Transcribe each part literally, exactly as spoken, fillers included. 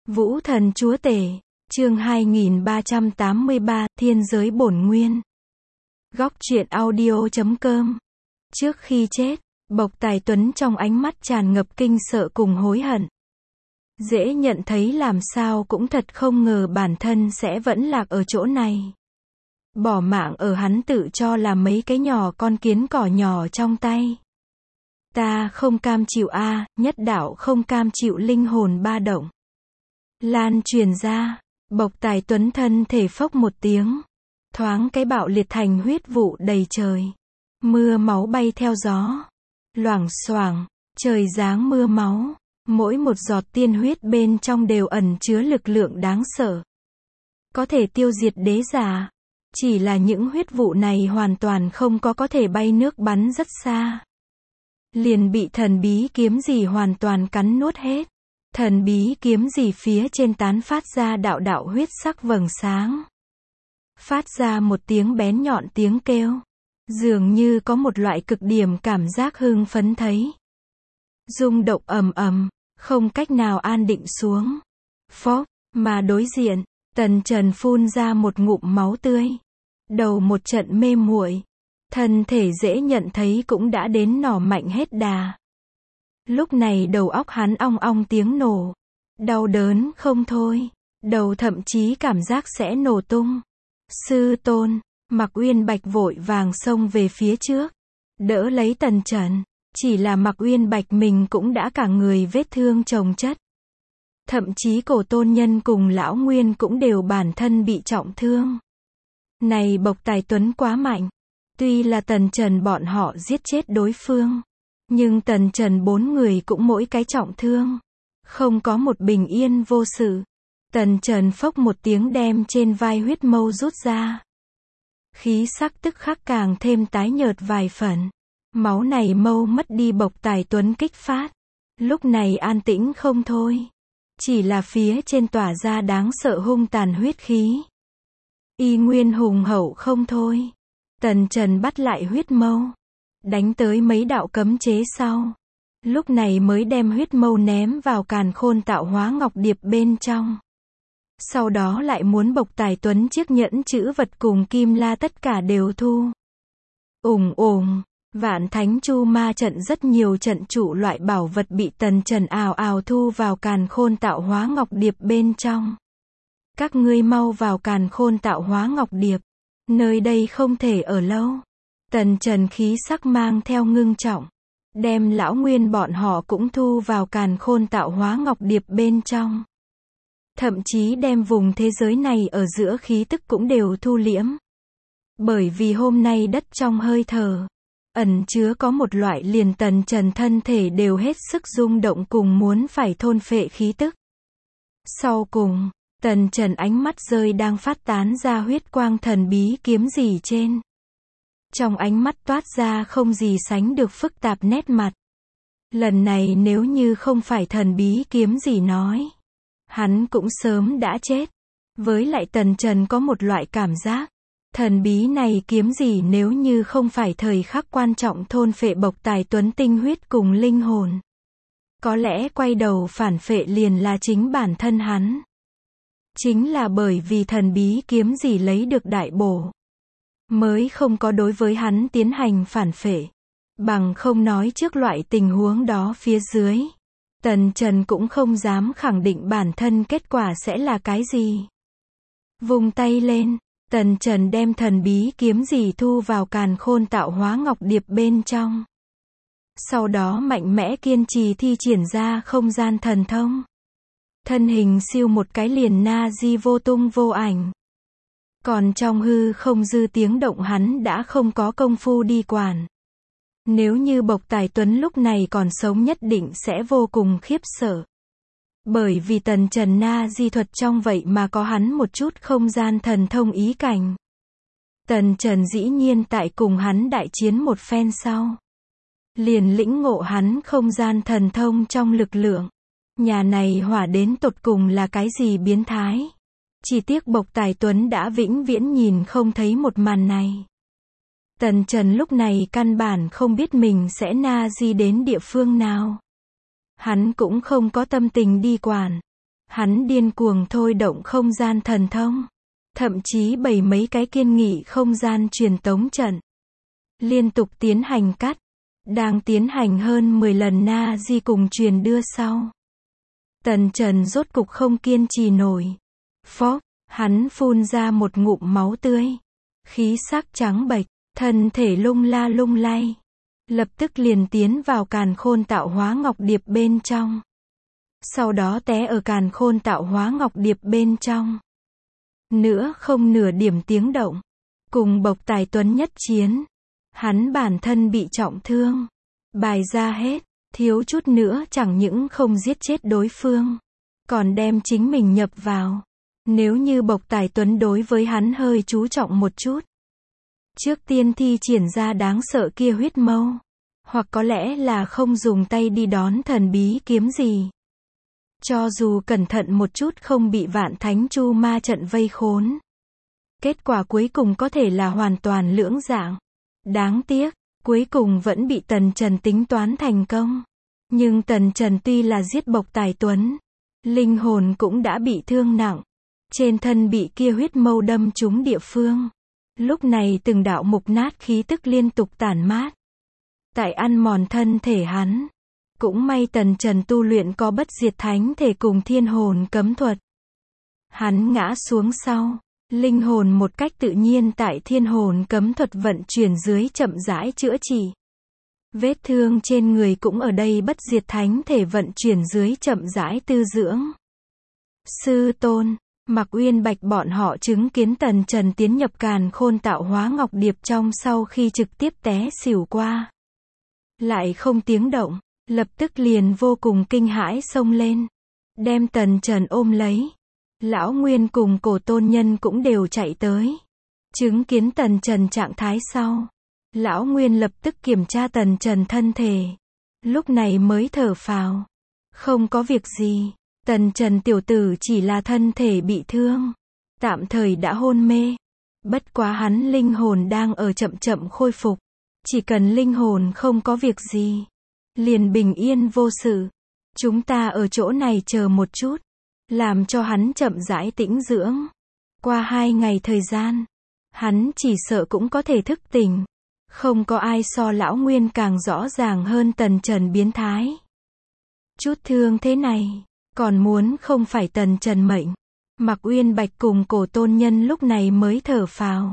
Vũ thần chúa tể, chương hai nghìn ba trăm tám mươi ba, Thiên giới bổn nguyên. Góc truyện audio chấm com. Trước khi chết, Bộc Tài Tuấn trong ánh mắt tràn ngập kinh sợ cùng hối hận. Dễ nhận thấy làm sao cũng thật không ngờ bản thân sẽ vẫn lạc ở chỗ này. Bỏ mạng ở hắn tự cho là mấy cái nhỏ con kiến cỏ nhỏ trong tay. Ta không cam chịu a, nhất đạo không cam chịu linh hồn ba động. Lan truyền ra, Bộc Tài Tuấn thân thể phốc một tiếng. Thoáng cái bạo liệt thành huyết vụ đầy trời. Mưa máu bay theo gió. Loảng xoảng, trời giáng mưa máu. Mỗi một giọt tiên huyết bên trong đều ẩn chứa lực lượng đáng sợ. Có thể tiêu diệt đế giả. Chỉ là những huyết vụ này hoàn toàn không có có thể bay nước bắn rất xa. Liền bị thần bí kiếm gì hoàn toàn cắn nuốt hết. Thần bí kiếm gì phía trên tán phát ra đạo đạo huyết sắc vầng sáng. Phát ra một tiếng bén nhọn tiếng kêu. Dường như có một loại cực điểm cảm giác hưng phấn thấy. Rung động ầm ầm, không cách nào an định xuống. Phốc, mà đối diện, Tần Trần phun ra một ngụm máu tươi. Đầu một trận mê muội. Thân thể dễ nhận thấy cũng đã đến nỏ mạnh hết đà. Lúc này đầu óc hắn ong ong tiếng nổ. Đau đớn không thôi. Đầu thậm chí cảm giác sẽ nổ tung. Sư tôn, Mạc Uyên Bạch vội vàng xông về phía trước. Đỡ lấy Tần Trần. Chỉ là Mạc Uyên Bạch mình cũng đã cả người vết thương chồng chất. Thậm chí cổ tôn nhân cùng lão Nguyên cũng đều bản thân bị trọng thương. Này Bộc Tài Tuấn quá mạnh. Tuy là Tần Trần bọn họ giết chết đối phương. Nhưng Tần Trần bốn người cũng mỗi cái trọng thương. Không có một bình yên vô sự. Tần Trần phốc một tiếng đem trên vai huyết mâu rút ra. Khí sắc tức khắc càng thêm tái nhợt vài phần. Máu này mâu mất đi Bộc Tài Tuấn kích phát. Lúc này an tĩnh không thôi. Chỉ là phía trên tỏa ra đáng sợ hung tàn huyết khí. Y nguyên hùng hậu không thôi. Tần Trần bắt lại huyết mâu. Đánh tới mấy đạo cấm chế sau. Lúc này mới đem huyết mâu ném vào càn khôn tạo hóa ngọc điệp bên trong. Sau đó lại muốn Bộc Tài Tuấn chiếc nhẫn chữ vật cùng kim la tất cả đều thu. Ùng ùng, Vạn Thánh Chu Ma trận rất nhiều trận trụ loại bảo vật bị Tần Trần ào ào thu vào càn khôn tạo hóa ngọc điệp bên trong. Các ngươi mau vào càn khôn tạo hóa ngọc điệp. Nơi đây không thể ở lâu. Tần Trần khí sắc mang theo ngưng trọng. Đem lão Nguyên bọn họ cũng thu vào càn khôn tạo hóa ngọc điệp bên trong. Thậm chí đem vùng thế giới này ở giữa khí tức cũng đều thu liễm. Bởi vì hôm nay đất trong hơi thở. Ẩn chứa có một loại liền Tần Trần thân thể đều hết sức rung động cùng muốn phải thôn phệ khí tức. Sau cùng, Tần Trần ánh mắt rơi đang phát tán ra huyết quang thần bí kiếm gì trên. Trong ánh mắt toát ra không gì sánh được phức tạp nét mặt. Lần này nếu như không phải thần bí kiếm gì nói. Hắn cũng sớm đã chết. Với lại Tần Trần có một loại cảm giác. Thần bí này kiếm gì nếu như không phải thời khắc quan trọng thôn phệ Bộc Tài Tuấn tinh huyết cùng linh hồn. Có lẽ quay đầu phản phệ liền là chính bản thân hắn. Chính là bởi vì thần bí kiếm gì lấy được đại bổ. Mới không có đối với hắn tiến hành phản phệ. Bằng không nói trước loại tình huống đó phía dưới. Tần Trần cũng không dám khẳng định bản thân kết quả sẽ là cái gì. Vung tay lên, Tần Trần đem thần bí kiếm gì thu vào càn khôn tạo hóa ngọc điệp bên trong. Sau đó mạnh mẽ kiên trì thi triển ra không gian thần thông. Thân hình siêu một cái liền na di vô tung vô ảnh. Còn trong hư không dư tiếng động hắn đã không có công phu đi quản. Nếu như Bộc Tài Tuấn lúc này còn sống nhất định sẽ vô cùng khiếp sợ. Bởi vì Tần Trần na di thuật trong vậy mà có hắn một chút không gian thần thông ý cảnh. Tần Trần dĩ nhiên tại cùng hắn đại chiến một phen sau. Liền lĩnh ngộ hắn không gian thần thông trong lực lượng. Nhà này hỏa đến tột cùng là cái gì biến thái. Chỉ tiếc Bộc Tài Tuấn đã vĩnh viễn nhìn không thấy một màn này. Tần Trần lúc này căn bản không biết mình sẽ na di đến địa phương nào. Hắn cũng không có tâm tình đi quản. Hắn điên cuồng thôi động không gian thần thông. Thậm chí bày mấy cái kiên nghị không gian truyền tống trận. Liên tục tiến hành cắt. Đang tiến hành hơn mười lần na di cùng truyền đưa sau. Tần Trần rốt cục không kiên trì nổi. Phốc, hắn phun ra một ngụm máu tươi. Khí sắc trắng bệch, thân thể lung la lung lay. Lập tức liền tiến vào càn khôn tạo hóa ngọc điệp bên trong. Sau đó té ở càn khôn tạo hóa ngọc điệp bên trong. Nữa không nửa điểm tiếng động. Cùng Bộc Tài Tuấn nhất chiến. Hắn bản thân bị trọng thương. Bài ra hết, thiếu chút nữa chẳng những không giết chết đối phương. Còn đem chính mình nhập vào. Nếu như Bộc Tài Tuấn đối với hắn hơi chú trọng một chút. Trước tiên thi triển ra đáng sợ kia huyết mâu. Hoặc có lẽ là không dùng tay đi đón thần bí kiếm gì. Cho dù cẩn thận một chút không bị Vạn Thánh Chu Ma trận vây khốn. Kết quả cuối cùng có thể là hoàn toàn lưỡng dạng. Đáng tiếc, cuối cùng vẫn bị Tần Trần tính toán thành công. Nhưng Tần Trần tuy là giết Bộc Tài Tuấn, linh hồn cũng đã bị thương nặng. Trên thân bị kia huyết mâu đâm trúng địa phương. Lúc này từng đạo mục nát khí tức liên tục tản mát. Tại ăn mòn thân thể hắn. Cũng may Tần Trần tu luyện có bất diệt thánh thể cùng thiên hồn cấm thuật. Hắn ngã xuống sau. Linh hồn một cách tự nhiên tại thiên hồn cấm thuật vận chuyển dưới chậm rãi chữa trị. Vết thương trên người cũng ở đây bất diệt thánh thể vận chuyển dưới chậm rãi tư dưỡng. Sư tôn, Mạc Uyên Bạch bọn họ chứng kiến Tần Trần tiến nhập càn khôn tạo hóa ngọc điệp trong sau khi trực tiếp té xỉu qua. Lại không tiếng động, lập tức liền vô cùng kinh hãi xông lên. Đem Tần Trần ôm lấy. Lão Nguyên cùng Cổ Tôn Nhân cũng đều chạy tới. Chứng kiến Tần Trần trạng thái sau. Lão Nguyên lập tức kiểm tra Tần Trần thân thể. Lúc này mới thở phào. Không có việc gì. Tần Trần tiểu tử chỉ là thân thể bị thương. Tạm thời đã hôn mê. Bất quá hắn linh hồn đang ở chậm chậm khôi phục. Chỉ cần linh hồn không có việc gì. Liền bình yên vô sự. Chúng ta ở chỗ này chờ một chút. Làm cho hắn chậm rãi tĩnh dưỡng. Qua hai ngày thời gian. Hắn chỉ sợ cũng có thể thức tỉnh. Không có ai so Lão Nguyên càng rõ ràng hơn Tần Trần biến thái. Chút thương thế này. Còn muốn không phải Tần Trần mệnh. Mạc Uyên Bạch cùng Cổ Tôn Nhân lúc này mới thở phào.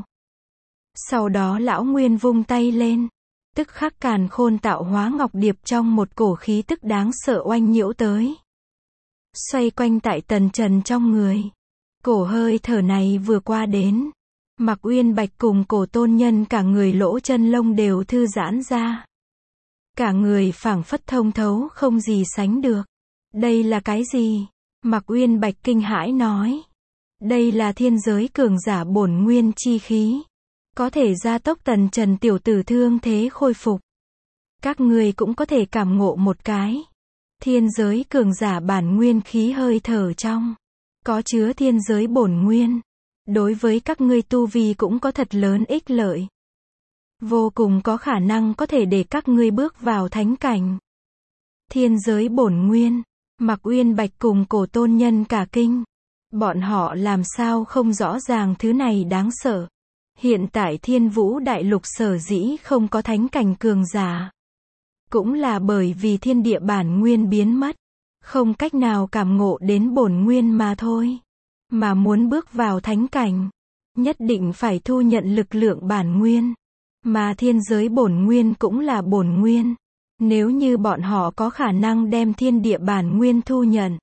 Sau đó Lão Nguyên vung tay lên. Tức khắc càn khôn tạo hóa ngọc điệp trong một cổ khí tức đáng sợ oanh nhiễu tới. Xoay quanh tại Tần Trần trong người. Cổ hơi thở này vừa qua đến. Mạc Uyên Bạch cùng Cổ Tôn Nhân cả người lỗ chân lông đều thư giãn ra. Cả người phảng phất thông thấu không gì sánh được. Đây là cái gì? Mạc Uyên Bạch kinh hãi nói. Đây là thiên giới cường giả bổn nguyên chi khí. Có thể gia tốc Tần Trần tiểu tử thương thế khôi phục. Các ngươi cũng có thể cảm ngộ một cái. Thiên giới cường giả bản nguyên khí hơi thở trong. Có chứa thiên giới bổn nguyên. Đối với các ngươi tu vi cũng có thật lớn ích lợi. Vô cùng có khả năng có thể để các ngươi bước vào thánh cảnh. Thiên giới bổn nguyên. Mạc Uyên Bạch cùng Cổ Tôn Nhân cả kinh. Bọn họ làm sao không rõ ràng thứ này đáng sợ. Hiện tại Thiên Vũ Đại Lục sở dĩ không có thánh cảnh cường giả. Cũng là bởi vì thiên địa bản nguyên biến mất. Không cách nào cảm ngộ đến bổn nguyên mà thôi. Mà muốn bước vào thánh cảnh. Nhất định phải thu nhận lực lượng bản nguyên. Mà thiên giới bổn nguyên cũng là bổn nguyên. Nếu như bọn họ có khả năng đem thiên địa bản nguyên thu nhận.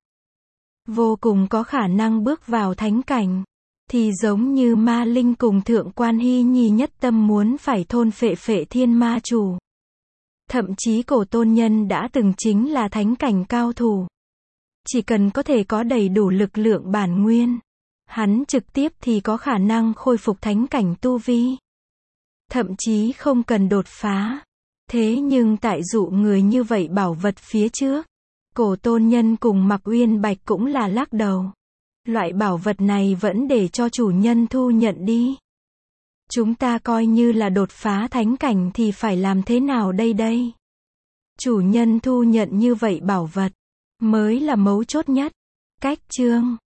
Vô cùng có khả năng bước vào thánh cảnh. Thì giống như Ma Linh cùng Thượng Quan Hy Nhi nhất tâm muốn phải thôn phệ Phệ Thiên Ma Chủ. Thậm chí Cổ Tôn Nhân đã từng chính là thánh cảnh cao thủ. Chỉ cần có thể có đầy đủ lực lượng bản nguyên. Hắn trực tiếp thì có khả năng khôi phục thánh cảnh tu vi. Thậm chí không cần đột phá. Thế nhưng tại dụ người như vậy bảo vật phía trước. Cổ Tôn Nhân cùng Mạc Uyên Bạch cũng là lắc đầu. Loại bảo vật này vẫn để cho chủ nhân thu nhận đi. Chúng ta coi như là đột phá thánh cảnh thì phải làm thế nào đây đây? Chủ nhân thu nhận như vậy bảo vật. Mới là mấu chốt nhất. Cách chương